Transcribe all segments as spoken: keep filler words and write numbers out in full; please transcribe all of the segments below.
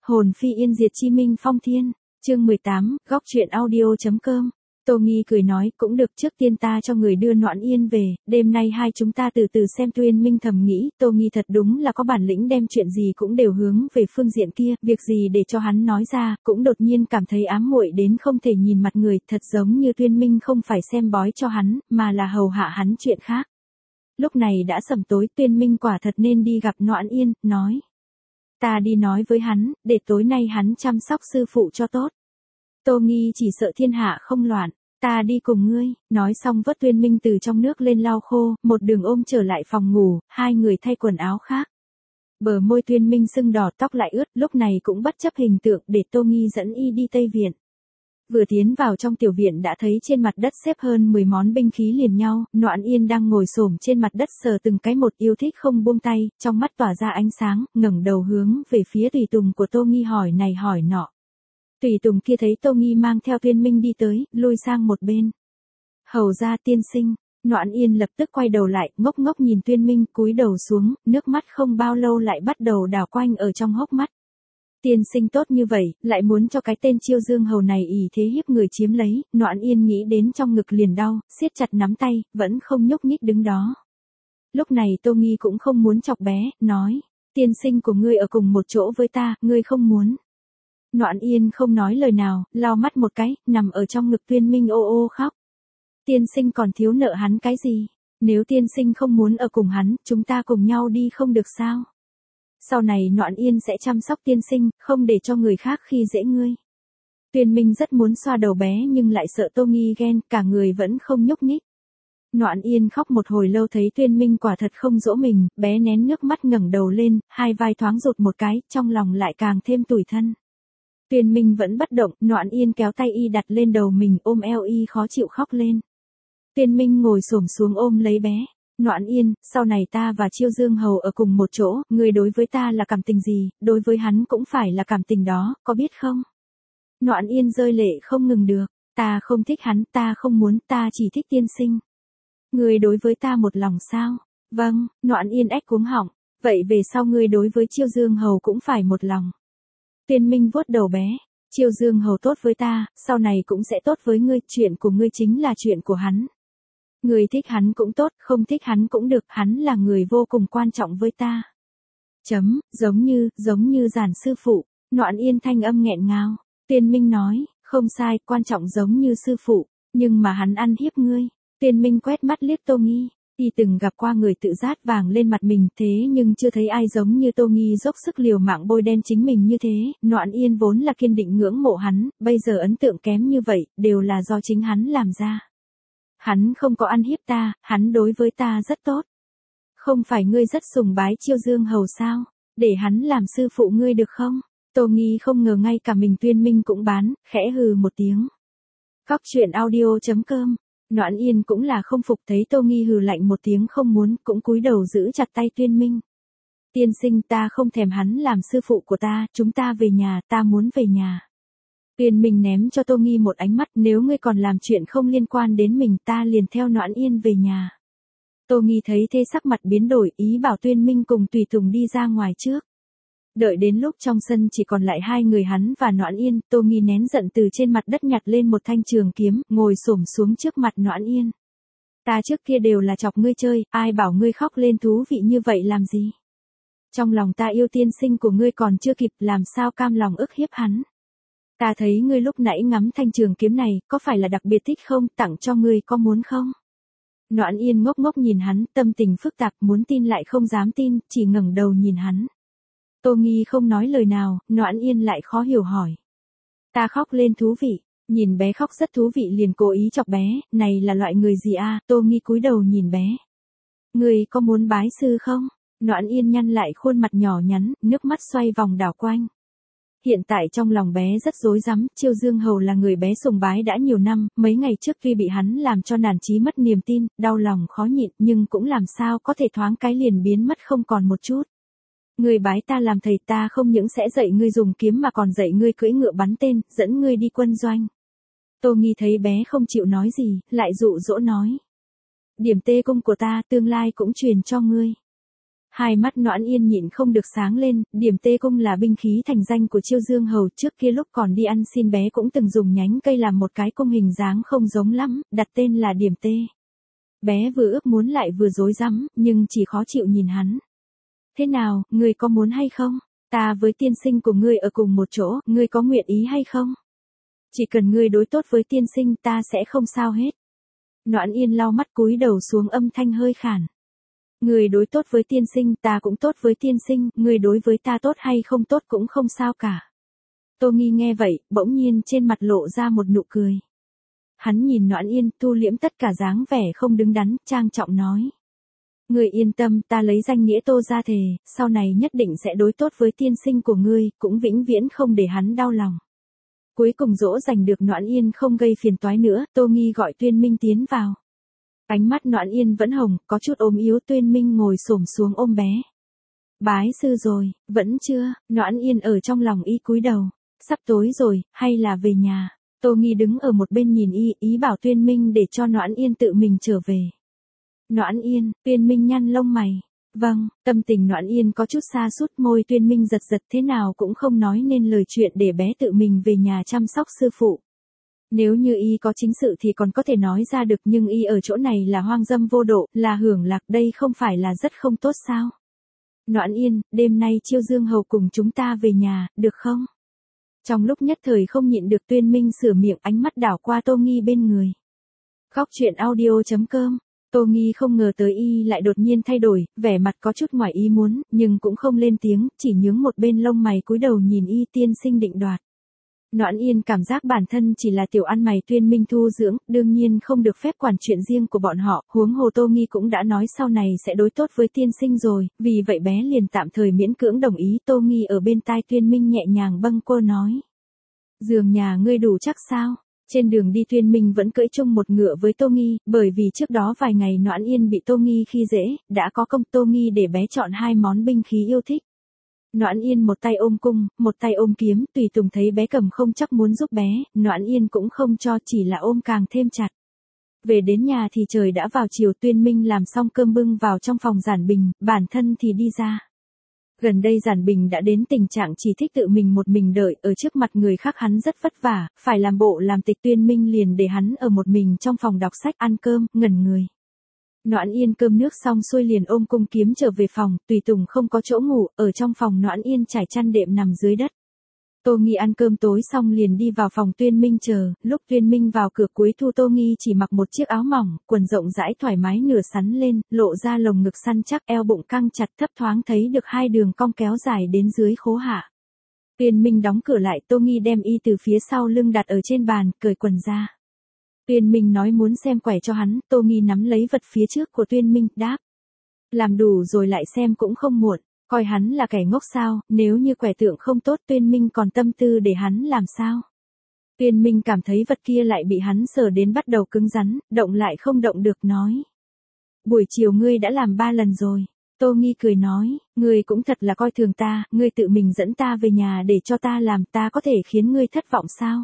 Hồn phi yên diệt chi minh phong thiên, chương mười tám, góc truyện audio.com. Tô Nghi cười nói, cũng được, trước tiên ta cho người đưa Noãn Yên về, đêm nay hai chúng ta từ từ xem. Tuyên Minh thầm nghĩ, Tô Nghi thật đúng là có bản lĩnh, đem chuyện gì cũng đều hướng về phương diện kia, việc gì để cho hắn nói ra, cũng đột nhiên cảm thấy ám muội đến không thể nhìn mặt người, thật giống như Tuyên Minh không phải xem bói cho hắn, mà là hầu hạ hắn chuyện khác. Lúc này đã sẩm tối, Tuyên Minh quả thật nên đi gặp Noãn Yên, nói. Ta đi nói với hắn, để tối nay hắn chăm sóc sư phụ cho tốt. Tô Nghi chỉ sợ thiên hạ không loạn, ta đi cùng ngươi, nói xong vớt Tuyên Minh từ trong nước lên lau khô, một đường ôm trở lại phòng ngủ, hai người thay quần áo khác. Bờ môi Tuyên Minh sưng đỏ, tóc lại ướt, lúc này cũng bất chấp hình tượng để Tô Nghi dẫn y đi Tây Viện. Vừa tiến vào trong tiểu viện đã thấy trên mặt đất xếp hơn mười món binh khí liền nhau, Noãn Yên đang ngồi xổm trên mặt đất sờ từng cái một, yêu thích không buông tay, trong mắt tỏa ra ánh sáng, ngẩng đầu hướng về phía tùy tùng của Tô Nghi hỏi này hỏi nọ. Tùy tùng kia thấy Tô Nghi mang theo Tuyên Minh đi tới, lui sang một bên. Hầu ra tiên sinh, Noãn Yên lập tức quay đầu lại, ngốc ngốc nhìn Tuyên Minh, cúi đầu xuống, nước mắt không bao lâu lại bắt đầu đảo quanh ở trong hốc mắt. Tiên sinh tốt như vậy, lại muốn cho cái tên Chiêu Dương Hầu này ỷ thế hiếp người chiếm lấy, Noãn Yên nghĩ đến trong ngực liền đau, siết chặt nắm tay, vẫn không nhúc nhích đứng đó. Lúc này Tô Nghi cũng không muốn chọc bé, nói, tiên sinh của ngươi ở cùng một chỗ với ta, ngươi không muốn. Noãn Yên không nói lời nào, lau mắt một cái, nằm ở trong ngực Tuyên Minh ô ô khóc. Tiên sinh còn thiếu nợ hắn cái gì? Nếu tiên sinh không muốn ở cùng hắn, chúng ta cùng nhau đi không được sao? Sau này Noãn Yên sẽ chăm sóc tiên sinh, không để cho người khác khi dễ ngươi. Tuyên Minh rất muốn xoa đầu bé nhưng lại sợ Tô Nghi ghen, cả người vẫn không nhúc nhích. Noãn Yên khóc một hồi lâu thấy Tuyên Minh quả thật không dỗ mình, bé nén nước mắt ngẩng đầu lên, hai vai thoáng rụt một cái, trong lòng lại càng thêm tủi thân. Tuyên Minh vẫn bất động, Noãn Yên kéo tay y đặt lên đầu mình, ôm eo y khó chịu khóc lên. Tuyên Minh ngồi xổm xuống ôm lấy bé. Noãn Yên, sau này ta và Chiêu Dương Hầu ở cùng một chỗ, ngươi đối với ta là cảm tình gì, đối với hắn cũng phải là cảm tình đó, có biết không? Noãn Yên rơi lệ không ngừng được, ta không thích hắn, ta không muốn, ta chỉ thích tiên sinh. Ngươi đối với ta một lòng sao? Vâng, Noãn Yên ách cuống họng, vậy về sau ngươi đối với Chiêu Dương Hầu cũng phải một lòng. Tuyên Minh vuốt đầu bé, Chiêu Dương Hầu tốt với ta, sau này cũng sẽ tốt với ngươi, chuyện của ngươi chính là chuyện của hắn. Người thích hắn cũng tốt, không thích hắn cũng được, hắn là người vô cùng quan trọng với ta. Chấm, giống như, giống như Giản sư phụ, Noãn Yên thanh âm nghẹn ngào. Tuyên Minh nói, không sai, quan trọng giống như sư phụ, nhưng mà hắn ăn hiếp ngươi. Tuyên Minh quét mắt liếc Tô Nghi, y từng gặp qua người tự rát vàng lên mặt mình, thế nhưng chưa thấy ai giống như Tô Nghi dốc sức liều mạng bôi đen chính mình như thế. Noãn Yên vốn là kiên định ngưỡng mộ hắn, bây giờ ấn tượng kém như vậy, đều là do chính hắn làm ra. Hắn không có ăn hiếp ta, hắn đối với ta rất tốt. Không phải ngươi rất sùng bái Chiêu Dương Hầu sao? Để hắn làm sư phụ ngươi được không? Tô Nghi không ngờ ngay cả mình Tuyên Minh cũng bán, khẽ hừ một tiếng. Góc truyện audio.com. Noãn Yên cũng là không phục thấy Tô Nghi hừ lạnh một tiếng không muốn, cũng cúi đầu giữ chặt tay Tuyên Minh. Tiên sinh, ta không thèm hắn làm sư phụ của ta, chúng ta về nhà, ta muốn về nhà. Tuyên Minh ném cho Tô Nghi một ánh mắt, nếu ngươi còn làm chuyện không liên quan đến mình, ta liền theo Noãn Yên về nhà. Tô Nghi thấy thế sắc mặt biến đổi, ý bảo Tuyên Minh cùng tùy tùng đi ra ngoài trước. Đợi đến lúc trong sân chỉ còn lại hai người hắn và Noãn Yên, Tô Nghi nén giận từ trên mặt đất nhặt lên một thanh trường kiếm, ngồi xổm xuống trước mặt Noãn Yên. Ta trước kia đều là chọc ngươi chơi, ai bảo ngươi khóc lên thú vị như vậy làm gì? Trong lòng ta yêu tiên sinh của ngươi còn chưa kịp, làm sao cam lòng ức hiếp hắn? Ta thấy ngươi lúc nãy ngắm thanh trường kiếm này, có phải là đặc biệt thích không, tặng cho ngươi, có muốn không? Noãn Yên ngốc ngốc nhìn hắn, tâm tình phức tạp, muốn tin lại không dám tin, chỉ ngẩng đầu nhìn hắn. Tô Nghi không nói lời nào, Noãn Yên lại khó hiểu hỏi. Ta khóc lên thú vị, nhìn bé khóc rất thú vị liền cố ý chọc bé, này là loại người gì a? Tô Nghi cúi đầu nhìn bé. Ngươi có muốn bái sư không? Noãn Yên nhăn lại khuôn mặt nhỏ nhắn, nước mắt xoay vòng đảo quanh. Hiện tại trong lòng bé rất rối rắm, Chiêu Dương Hầu là người bé sùng bái đã nhiều năm, mấy ngày trước tuy bị hắn làm cho nản chí mất niềm tin, đau lòng khó nhịn, nhưng cũng làm sao có thể thoáng cái liền biến mất không còn một chút. Ngươi bái ta làm thầy, ta không những sẽ dạy ngươi dùng kiếm mà còn dạy ngươi cưỡi ngựa bắn tên, dẫn ngươi đi quân doanh. Tô Nghi thấy bé không chịu nói gì, lại dụ dỗ nói. Điểm tê cung của ta tương lai cũng truyền cho ngươi. Hai mắt Noãn Yên nhịn không được sáng lên, điểm tê cung là binh khí thành danh của Chiêu Dương Hầu, trước kia lúc còn đi ăn xin bé cũng từng dùng nhánh cây làm một cái cung hình dáng không giống lắm, đặt tên là điểm tê. Bé vừa ước muốn lại vừa rối rắm, nhưng chỉ khó chịu nhìn hắn. Thế nào, ngươi có muốn hay không? Ta với tiên sinh của ngươi ở cùng một chỗ, ngươi có nguyện ý hay không? Chỉ cần ngươi đối tốt với tiên sinh ta sẽ không sao hết. Noãn Yên lau mắt cúi đầu xuống, âm thanh hơi khản. Ngươi đối tốt với tiên sinh ta cũng tốt với tiên sinh, ngươi đối với ta tốt hay không tốt cũng không sao cả. Tô Nghi nghe vậy, bỗng nhiên trên mặt lộ ra một nụ cười. Hắn nhìn Noãn Yên, thu liễm tất cả dáng vẻ không đứng đắn, trang trọng nói. Ngươi yên tâm, ta lấy danh nghĩa Tô ra thề, sau này nhất định sẽ đối tốt với tiên sinh của ngươi, cũng vĩnh viễn không để hắn đau lòng. Cuối cùng dỗ dành được Noãn Yên không gây phiền toái nữa, Tô Nghi gọi Tuyên Minh tiến vào. Ánh mắt Noãn Yên vẫn hồng, có chút ốm yếu. Tuyên Minh ngồi xổm xuống ôm bé. Bái sư rồi, vẫn chưa? Noãn Yên ở trong lòng y cúi đầu. Sắp tối rồi, hay là về nhà? Tô Nghi đứng ở một bên nhìn y, ý bảo Tuyên Minh để cho Noãn Yên tự mình trở về. Noãn Yên, Tuyên Minh nhăn lông mày. Vâng, tâm tình Noãn Yên có chút sa sút, môi Tuyên Minh giật giật thế nào cũng không nói nên lời chuyện để bé tự mình về nhà chăm sóc sư phụ. Nếu như y có chính sự thì còn có thể nói ra được, nhưng y ở chỗ này là hoang dâm vô độ, là hưởng lạc, đây không phải là rất không tốt sao? Noãn Yên, đêm nay Chiêu Dương Hầu cùng chúng ta về nhà, được không? Trong lúc nhất thời không nhịn được, Tuyên Minh sửa miệng, ánh mắt đảo qua Tô Nghi bên người. Góc truyện audio chấm com. Tô Nghi không ngờ tới y lại đột nhiên thay đổi, vẻ mặt có chút ngoài ý muốn, nhưng cũng không lên tiếng, chỉ nhướng một bên lông mày cúi đầu nhìn y. Tiên sinh định đoạt. Noãn Yên cảm giác bản thân chỉ là tiểu ăn mày Tuyên Minh thu dưỡng, đương nhiên không được phép quản chuyện riêng của bọn họ, huống hồ Tô Nghi cũng đã nói sau này sẽ đối tốt với tiên sinh rồi, vì vậy bé liền tạm thời miễn cưỡng đồng ý. Tô Nghi ở bên tai Tuyên Minh nhẹ nhàng bâng quơ nói. Giường nhà ngươi đủ chắc sao? Trên đường đi Tuyên Minh vẫn cưỡi chung một ngựa với Tô Nghi, bởi vì trước đó vài ngày Noãn Yên bị Tô Nghi khi dễ, đã có công Tô Nghi để bé chọn hai món binh khí yêu thích. Noãn Yên một tay ôm cung, một tay ôm kiếm, tùy tùng thấy bé cầm không chắc muốn giúp bé, Noãn Yên cũng không cho, chỉ là ôm càng thêm chặt. Về đến nhà thì trời đã vào chiều. Tuyên Minh làm xong cơm bưng vào trong phòng Giản Bình, bản thân thì đi ra. Gần đây Giản Bình đã đến tình trạng chỉ thích tự mình một mình đợi, ở trước mặt người khác hắn rất vất vả, phải làm bộ làm tịch. Tuyên Minh liền để hắn ở một mình trong phòng đọc sách ăn cơm, ngẩn người. Noãn Yên cơm nước xong xuôi liền ôm cung kiếm trở về phòng, tùy tùng không có chỗ ngủ, ở trong phòng Noãn Yên trải chăn đệm nằm dưới đất. Tô Nghi ăn cơm tối xong liền đi vào phòng Tuyên Minh chờ, lúc Tuyên Minh vào cửa cuối thu Tô Nghi chỉ mặc một chiếc áo mỏng, quần rộng rãi thoải mái nửa sắn lên, lộ ra lồng ngực săn chắc, eo bụng căng chặt, thấp thoáng thấy được hai đường cong kéo dài đến dưới khố hạ. Tuyên Minh đóng cửa lại, Tô Nghi đem y từ phía sau lưng đặt ở trên bàn, cởi quần ra. Tuyên Minh nói muốn xem quẻ cho hắn, Tô Nghi nắm lấy vật phía trước của Tuyên Minh, đáp. Làm đủ rồi lại xem cũng không muộn, coi hắn là kẻ ngốc sao, nếu như quẻ tượng không tốt Tuyên Minh còn tâm tư để hắn làm sao. Tuyên Minh cảm thấy vật kia lại bị hắn sờ đến bắt đầu cứng rắn, động lại không động được, nói. Buổi chiều ngươi đã làm ba lần rồi. Tô Nghi cười nói, ngươi cũng thật là coi thường ta, ngươi tự mình dẫn ta về nhà để cho ta làm, ta có thể khiến ngươi thất vọng sao?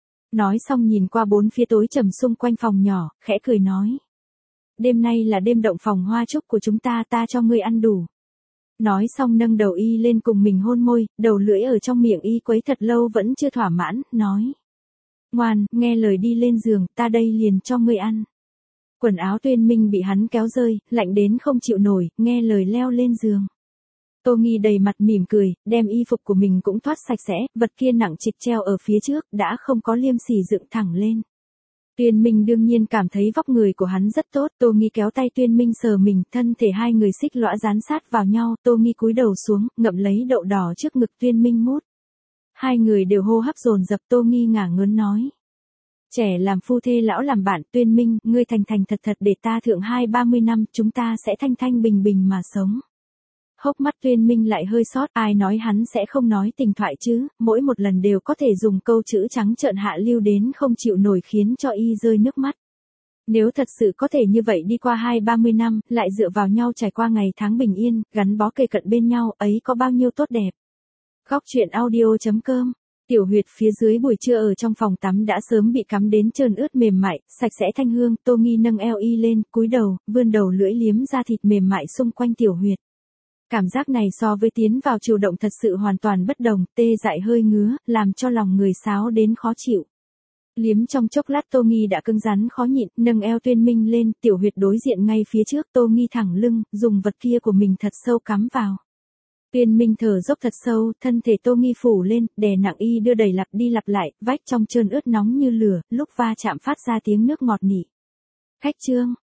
Nói xong nhìn qua bốn phía tối trầm xung quanh phòng nhỏ, khẽ cười nói. Đêm nay là đêm động phòng hoa trúc của chúng ta, ta cho ngươi ăn đủ. Nói xong nâng đầu y lên cùng mình hôn môi, đầu lưỡi ở trong miệng y quấy thật lâu vẫn chưa thỏa mãn, nói. Ngoan, nghe lời đi lên giường, ta đây liền cho ngươi ăn. Quần áo Tuyên Minh bị hắn kéo rơi, lạnh đến không chịu nổi, nghe lời leo lên giường. Tô Nghi đầy mặt mỉm cười, đem y phục của mình cũng thoát sạch sẽ, vật kia nặng trịch treo ở phía trước, đã không có liêm sỉ dựng thẳng lên. Tuyên Minh đương nhiên cảm thấy vóc người của hắn rất tốt, Tô Nghi kéo tay Tuyên Minh sờ mình, thân thể hai người xích lõa dán sát vào nhau, Tô Nghi cúi đầu xuống, ngậm lấy đậu đỏ trước ngực Tuyên Minh mút. Hai người đều hô hấp dồn dập, Tô Nghi ngả ngớn nói. Trẻ làm phu thê lão làm bạn, Tuyên Minh, ngươi thành thành thật thật để ta thượng hai ba mươi năm, chúng ta sẽ thanh thanh bình bình mà sống. Hốc mắt Tuyên Minh lại hơi sót, ai nói hắn sẽ không nói tình thoại chứ, mỗi một lần đều có thể dùng câu chữ trắng trợn hạ lưu đến không chịu nổi khiến cho y rơi nước mắt. Nếu thật sự có thể như vậy đi qua hai ba mươi năm, lại dựa vào nhau trải qua ngày tháng bình yên, gắn bó kề cận bên nhau, ấy có bao nhiêu tốt đẹp. Góc truyện audio chấm com. Tiểu Huyệt phía dưới buổi trưa ở trong phòng tắm đã sớm bị cắm đến trơn ướt mềm mại, sạch sẽ thanh hương, Tô Nghi nâng eo y lên, cúi đầu, vươn đầu lưỡi liếm ra thịt mềm mại xung quanh Tiểu Huyệt. Cảm giác này so với tiến vào chủ động thật sự hoàn toàn bất đồng, tê dại hơi ngứa, làm cho lòng người xáo đến khó chịu. Liếm trong chốc lát Tô Nghi đã cứng rắn khó nhịn, nâng eo Tuyên Minh lên, tiểu huyệt đối diện ngay phía trước, Tô Nghi thẳng lưng, dùng vật kia của mình thật sâu cắm vào. Tuyên Minh thở dốc thật sâu, thân thể Tô Nghi phủ lên, đè nặng y đưa đẩy lặp đi lặp lại, vách trong trơn ướt nóng như lửa, lúc va chạm phát ra tiếng nước ngọt nỉ. Khách trương,